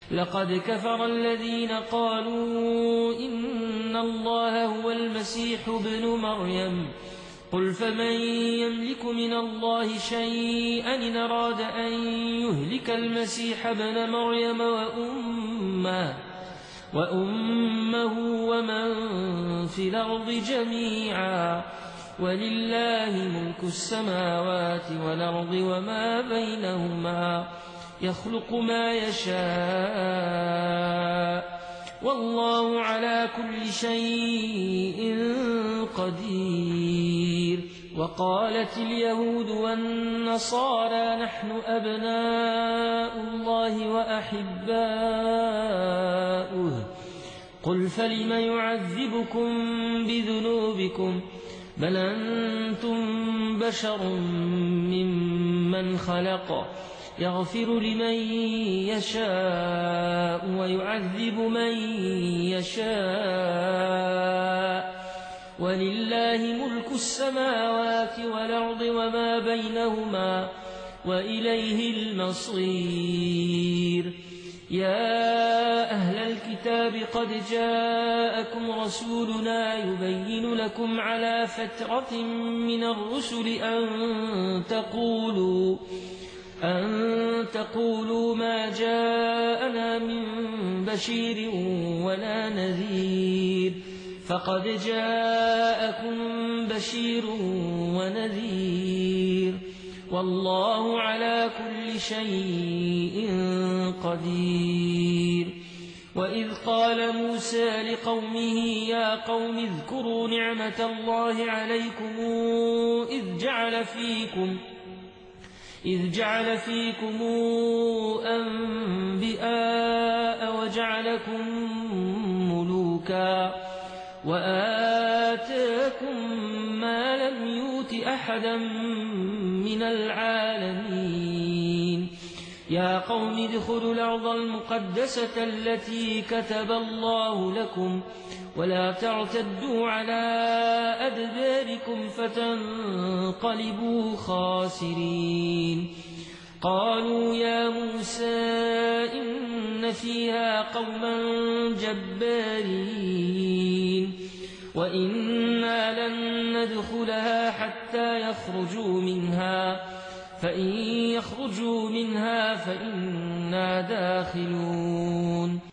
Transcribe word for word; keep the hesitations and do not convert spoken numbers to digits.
لقد كفر الذين قالوا إن الله هو المسيح ابن مريم قل فمن يملك من الله شيئا إن أراد أن يهلك المسيح ابن مريم وأمه, وأمه ومن في الأرض جميعا ولله ملك السماوات والأرض وما بينهما يخلق ما يشاء والله على كل شيء قدير. وقالت اليهود والنصارى نحن أبناء الله وأحباؤه قل فلم يعذبكم بذنوبكم بل أنتم بشر ممن خلق يغفر لمن يشاء ويعذب من يشاء ولله ملك السماوات والأرض وما بينهما وإليه المصير. يا أهل الكتاب قد جاءكم رسولنا يبين لكم على فترة من الرسل أن تقولوا أن تقولوا ما جاءنا من بشير ولا نذير فقد جاءكم بشير ونذير والله على كل شيء قدير. وإذ قال موسى لقومه يا قوم اذكروا نعمة الله عليكم إذ جعل فيكم إذ جعل فيكم أنبياء وجعلكم ملوكا وآتاكم ما لم يؤت أحدا من العالمين. يا قوم ادخلوا الأرض المقدسة التي كتب الله لكم ولا ترتدوا على أدباركم فتنقلبوا خاسرين. قالوا يا موسى إن فيها قوما جبارين وإنا لن ندخلها حتى يخرجوا منها فإن يخرجوا منها فإنا داخلون.